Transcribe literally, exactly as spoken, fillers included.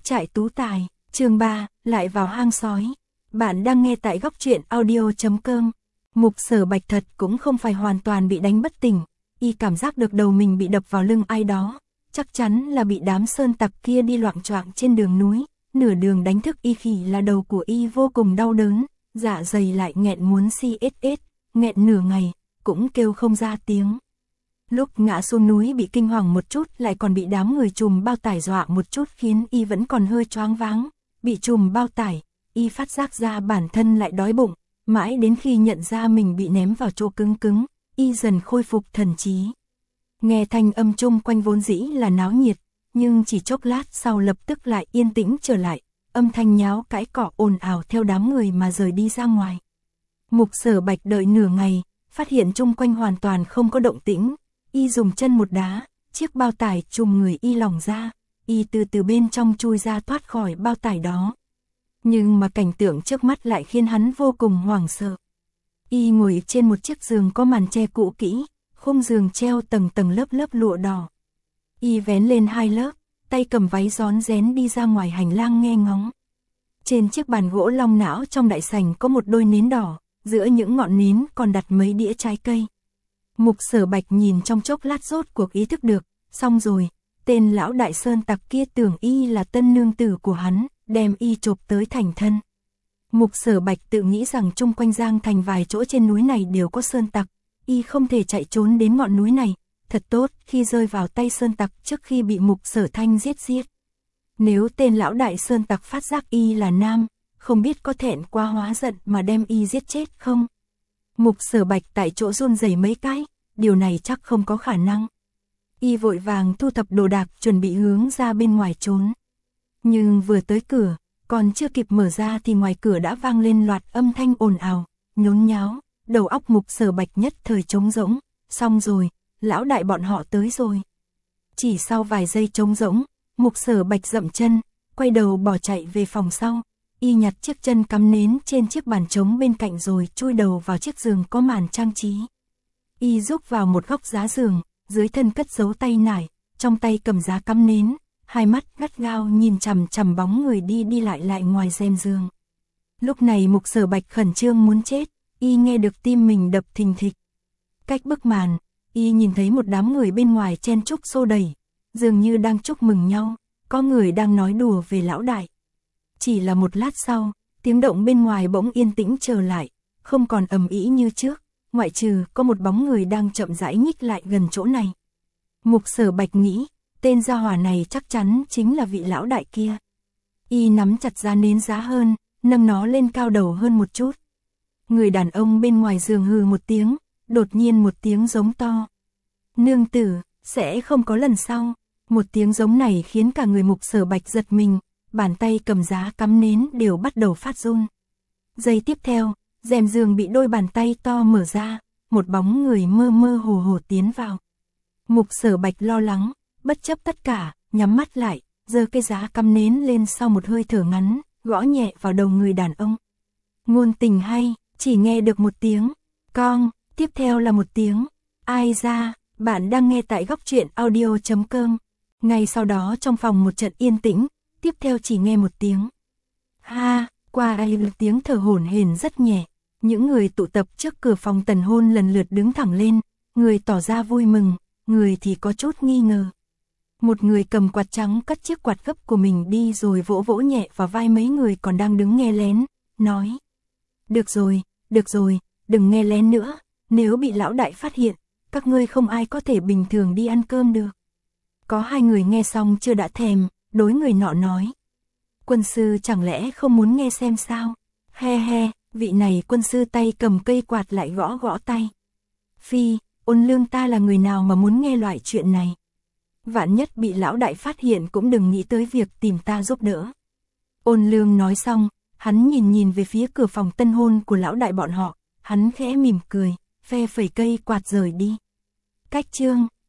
Trại Tú Tài, chương ba, lại vào hang sói. Bạn đang nghe tại góc truyện audio chấm com. Mục Sở Bạch thật cũng không phải hoàn toàn bị đánh bất tỉnh, y cảm giác được đầu mình bị đập vào lưng ai đó, chắc chắn là bị đám sơn tặc kia đi loạng choạng trên đường núi, nửa đường đánh thức y khỉ là đầu của y vô cùng đau đớn, dạ dày lại nghẹn muốn xi ết ết, nghẹn nửa ngày, cũng kêu không ra tiếng. Lúc ngã xuống núi bị kinh hoàng một chút lại còn bị đám người trùm bao tải dọa một chút khiến y vẫn còn hơi choáng váng, bị trùm bao tải, y phát giác ra bản thân lại đói bụng, mãi đến khi nhận ra mình bị ném vào chỗ cứng cứng, y dần khôi phục thần trí. Nghe thanh âm chung quanh vốn dĩ là náo nhiệt, nhưng chỉ chốc lát sau lập tức lại yên tĩnh trở lại, âm thanh nháo cãi cọ ồn ào theo đám người mà rời đi ra ngoài. Mục Sở Bạch đợi nửa ngày, phát hiện chung quanh hoàn toàn không có động tĩnh, y dùng chân một đá, chiếc bao tải trùm người y lỏng ra, y từ từ bên trong chui ra thoát khỏi bao tải đó. Nhưng mà cảnh tượng trước mắt lại khiến hắn vô cùng hoảng sợ. Y ngồi trên một chiếc giường có màn che cũ kỹ, khung giường treo tầng tầng lớp lớp lụa đỏ. Y vén lên hai lớp, tay cầm váy rón rén đi ra ngoài hành lang nghe ngóng. Trên chiếc bàn gỗ long não trong đại sảnh có một đôi nến đỏ, giữa những ngọn nến còn đặt mấy đĩa trái cây. Mục Sở Bạch nhìn trong chốc lát rốt cuộc ý thức được, xong rồi, tên lão đại sơn tặc kia tưởng y là tân nương tử của hắn, đem y chộp tới thành thân. Mục Sở Bạch tự nghĩ rằng chung quanh Giang Thành vài chỗ trên núi này đều có sơn tặc, y không thể chạy trốn đến ngọn núi này, thật tốt khi rơi vào tay sơn tặc trước khi bị Mục Sở Thanh giết giết. Nếu tên lão đại sơn tặc phát giác y là nam, không biết có thẹn quá hóa giận mà đem y giết chết không? Mục Sở Bạch tại chỗ run rẩy mấy cái, điều này chắc không có khả năng. Y vội vàng thu thập đồ đạc chuẩn bị hướng ra bên ngoài trốn. Nhưng vừa tới cửa, còn chưa kịp mở ra thì ngoài cửa đã vang lên loạt âm thanh ồn ào, nhốn nháo, đầu óc Mục Sở Bạch nhất thời trống rỗng, xong rồi, lão đại bọn họ tới rồi. Chỉ sau vài giây trống rỗng, Mục Sở Bạch dậm chân, quay đầu bỏ chạy về phòng sau. Y nhặt chiếc chân cắm nến trên chiếc bàn trống bên cạnh rồi chui đầu vào chiếc giường có màn trang trí. Y rúc vào một góc giá giường, dưới thân cất giấu tay nải, trong tay cầm giá cắm nến, hai mắt gắt gao nhìn chằm chằm bóng người đi đi lại lại ngoài rèm giường. Lúc này Mục Sở Bạch khẩn trương muốn chết, y nghe được tim mình đập thình thịch. Cách bức màn, y nhìn thấy một đám người bên ngoài chen chúc xô đẩy, dường như đang chúc mừng nhau, có người đang nói đùa về lão đại. Chỉ là một lát sau, tiếng động bên ngoài bỗng yên tĩnh trở lại, không còn ầm ĩ như trước, ngoại trừ có một bóng người đang chậm rãi nhích lại gần chỗ này. Mục Sở Bạch nghĩ, tên gia hỏa này chắc chắn chính là vị lão đại kia. Y nắm chặt giá nến giá hơn, nâng nó lên cao đầu hơn một chút. Người đàn ông bên ngoài giường hừ một tiếng, đột nhiên một tiếng giống to. Nương tử, sẽ không có lần sau. Một tiếng giống này khiến cả người Mục Sở Bạch giật mình, bàn tay cầm giá cắm nến đều bắt đầu phát run. Giây tiếp theo, rèm giường bị đôi bàn tay to mở ra, một bóng người mơ mơ hồ hồ tiến vào. Mục Sở Bạch lo lắng, bất chấp tất cả, nhắm mắt lại, giơ cây giá cắm nến lên sau một hơi thở ngắn, gõ nhẹ vào đầu người đàn ông. Ngôn tình hay, chỉ nghe được một tiếng, con, tiếp theo là một tiếng, ai ra, bạn đang nghe tại góc truyện audio chấm com. Ngay sau đó trong phòng một trận yên tĩnh, tiếp theo chỉ nghe một tiếng. Ha, qua ai tiếng thở hổn hển rất nhẹ, những người tụ tập trước cửa phòng tần hôn lần lượt đứng thẳng lên, người tỏ ra vui mừng, người thì có chút nghi ngờ. Một người cầm quạt trắng cất chiếc quạt gấp của mình đi rồi vỗ vỗ nhẹ vào vai mấy người còn đang đứng nghe lén, nói. Được rồi, được rồi, đừng nghe lén nữa, nếu bị lão đại phát hiện, các ngươi không ai có thể bình thường đi ăn cơm được. Có hai người nghe xong chưa đã thèm, đối người nọ nói. Quân sư chẳng lẽ không muốn nghe xem sao? He he, vị này quân sư tay cầm cây quạt lại gõ gõ tay. Phi, Ôn Lương ta là người nào mà muốn nghe loại chuyện này? Vạn nhất bị lão đại phát hiện cũng đừng nghĩ tới việc tìm ta giúp đỡ. Ôn Lương nói xong, hắn nhìn nhìn về phía cửa phòng tân hôn của lão đại bọn họ, hắn khẽ mỉm cười, phe phẩy cây quạt rời đi. Cách chương